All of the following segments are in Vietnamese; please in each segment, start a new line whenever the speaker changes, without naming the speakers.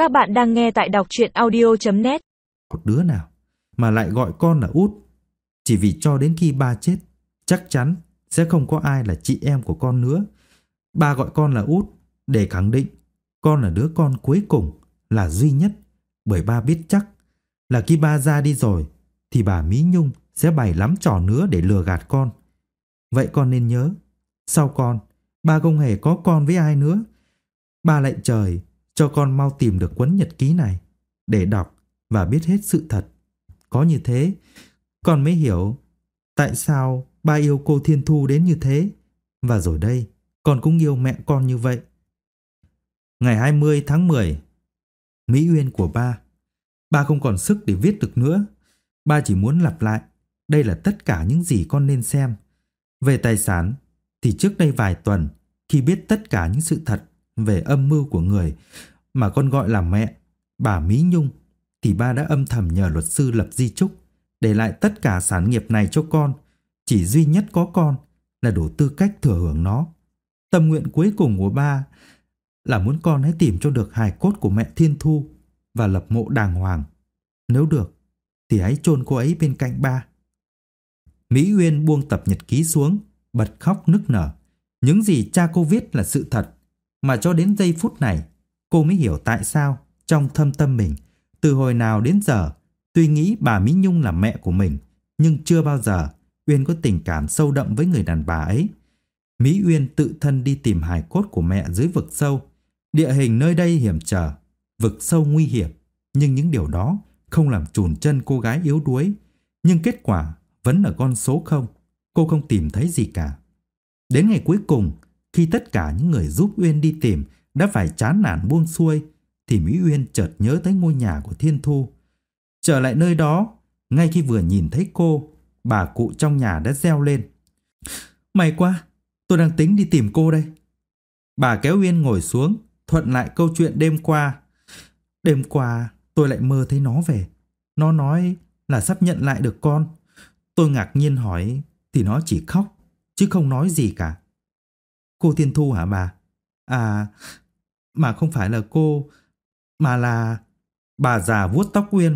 Các bạn đang nghe tại đọc truyện audio.net.
Một đứa nào mà lại gọi con là út. Chỉ vì cho đến khi ba chết, chắc chắn sẽ không có ai là chị em của con nữa. Ba gọi con là út để khẳng định con là đứa con cuối cùng, là duy nhất. Bởi ba biết chắc là khi ba ra đi rồi thì bà Mỹ Nhung sẽ bày lắm trò nữa để lừa gạt con. Vậy con nên nhớ, sau con, ba không hề có con với ai nữa. Ba lạy trời cho con mau tìm được cuốn nhật ký này để đọc và biết hết sự thật. Có như thế, con mới hiểu tại sao ba yêu cô Thiên Thu đến như thế. Và rồi đây, con cũng yêu mẹ con như vậy. Ngày 20 tháng 10, Mỹ Uyên của ba không còn sức để viết được nữa. Ba chỉ muốn lặp lại, đây là tất cả những gì con nên xem. Về tài sản, thì trước đây vài tuần, khi biết tất cả những sự thật về âm mưu của người mà con gọi là mẹ, bà Mỹ Nhung, thì ba đã âm thầm nhờ luật sư lập di chúc, để lại tất cả sản nghiệp này cho con. Chỉ duy nhất có con là đủ tư cách thừa hưởng nó. Tâm nguyện cuối cùng của ba là muốn con hãy tìm cho được hài cốt của mẹ Thiên Thu và lập mộ đàng hoàng. Nếu được, thì hãy chôn cô ấy bên cạnh ba. Mỹ Uyên buông tập nhật ký xuống, bật khóc nức nở. Những gì cha cô viết là sự thật, mà cho đến giây phút này, cô mới hiểu tại sao trong thâm tâm mình, từ hồi nào đến giờ, tuy nghĩ bà Mỹ Nhung là mẹ của mình, nhưng chưa bao giờ Uyên có tình cảm sâu đậm với người đàn bà ấy. Mỹ Uyên tự thân đi tìm hài cốt của mẹ dưới vực sâu. Địa hình nơi đây hiểm trở, vực sâu nguy hiểm, nhưng những điều đó không làm chùn chân cô gái yếu đuối. Nhưng kết quả vẫn là con số 0. Cô không tìm thấy gì cả. Đến ngày cuối cùng, khi tất cả những người giúp Uyên đi tìm đã phải chán nản buông xuôi, thì Mỹ Uyên chợt nhớ tới ngôi nhà của Thiên Thu. Trở lại nơi đó, ngay khi vừa nhìn thấy cô, bà cụ trong nhà đã reo lên: "May quá, tôi đang tính đi tìm cô đây." Bà kéo Uyên ngồi xuống, thuận lại câu chuyện đêm qua. "Đêm qua tôi lại mơ thấy nó về. Nó nói là sắp nhận lại được con. Tôi ngạc nhiên hỏi thì nó chỉ khóc, chứ không nói gì cả." "Cô Thiên Thu hả bà?" "À, mà không phải là cô, mà là..." Bà già vuốt tóc Uyên.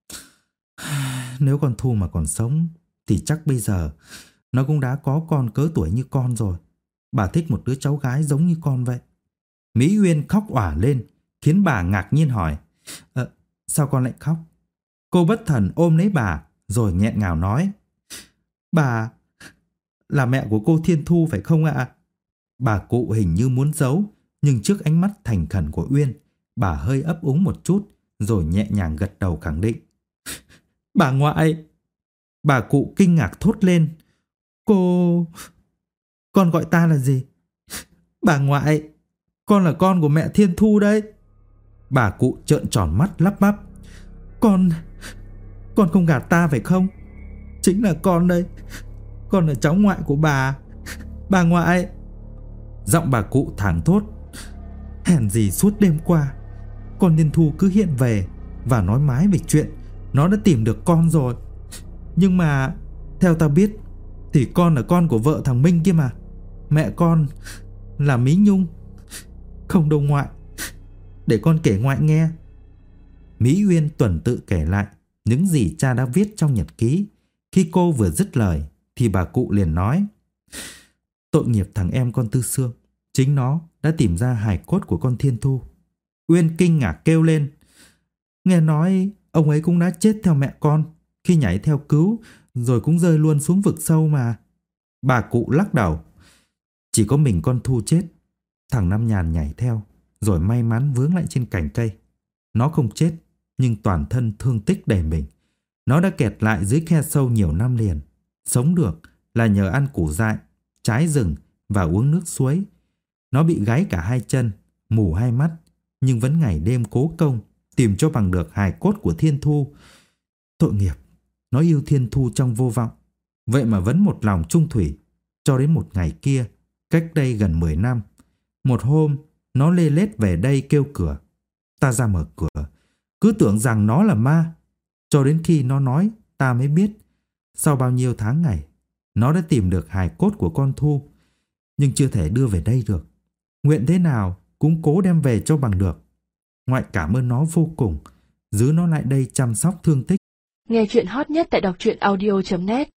"Nếu con Thu mà còn sống thì chắc bây giờ nó cũng đã có con cỡ tuổi như con rồi. Bà thích một đứa cháu gái giống như con vậy." Mỹ Uyên khóc òa lên, khiến bà ngạc nhiên hỏi: Sao con lại khóc?" Cô bất thần ôm lấy bà, rồi nghẹn ngào nói: "Bà là mẹ của cô Thiên Thu phải không ạ?" Bà cụ hình như muốn giấu, nhưng trước ánh mắt thành khẩn của Uyên, bà hơi ấp úng một chút, rồi nhẹ nhàng gật đầu khẳng định: "Bà ngoại." Bà cụ kinh ngạc thốt lên: Con gọi ta là gì?" "Bà ngoại, con là con của mẹ Thiên Thu đấy." Bà cụ trợn tròn mắt lắp bắp: Con không gạt ta phải không?" "Chính là con đây. Con là cháu ngoại của bà. Bà ngoại." Giọng bà cụ thảng thốt: "Hèn gì suốt đêm qua con Thiên Thu cứ hiện về và nói mái về chuyện nó đã tìm được con rồi. Nhưng mà theo ta biết thì con là con của vợ thằng Minh kia mà. Mẹ con là Mỹ Nhung." "Không đâu ngoại, để con kể ngoại nghe." Mỹ Uyên tuần tự kể lại những gì cha đã viết trong nhật ký. Khi cô vừa dứt lời thì bà cụ liền nói: "Tội nghiệp thằng em con Tư Sương, chính nó đã tìm ra hài cốt của con Thiên Thu." Uyên kinh ngạc kêu lên: "Nghe nói ông ấy cũng đã chết theo mẹ con khi nhảy theo cứu, rồi cũng rơi luôn xuống vực sâu mà." Bà cụ lắc đầu: "Chỉ có mình con Thu chết. Thằng Năm Nhàn nhảy theo, rồi may mắn vướng lại trên cành cây. Nó không chết, nhưng toàn thân thương tích đầy mình. Nó đã kẹt lại dưới khe sâu nhiều năm liền. Sống được là nhờ ăn củ dại, trái rừng và uống nước suối. Nó bị gáy cả hai chân, mù hai mắt, nhưng vẫn ngày đêm cố công tìm cho bằng được hài cốt của Thiên Thu. Tội nghiệp, nó yêu Thiên Thu trong vô vọng, vậy mà vẫn một lòng trung thủy. Cho đến một ngày kia, cách đây gần 10 năm, một hôm nó lê lết về đây kêu cửa. Ta ra mở cửa, cứ tưởng rằng nó là ma. Cho đến khi nó nói, ta mới biết sau bao nhiêu tháng ngày nó đã tìm được hài cốt của con Thu, nhưng chưa thể đưa về đây được. Nguyện thế nào cũng cố đem về cho bằng được. Ngoại cảm ơn nó vô cùng, giữ nó lại đây chăm sóc thương tích.
Nghe chuyện hot nhất tại đọc truyện audio.net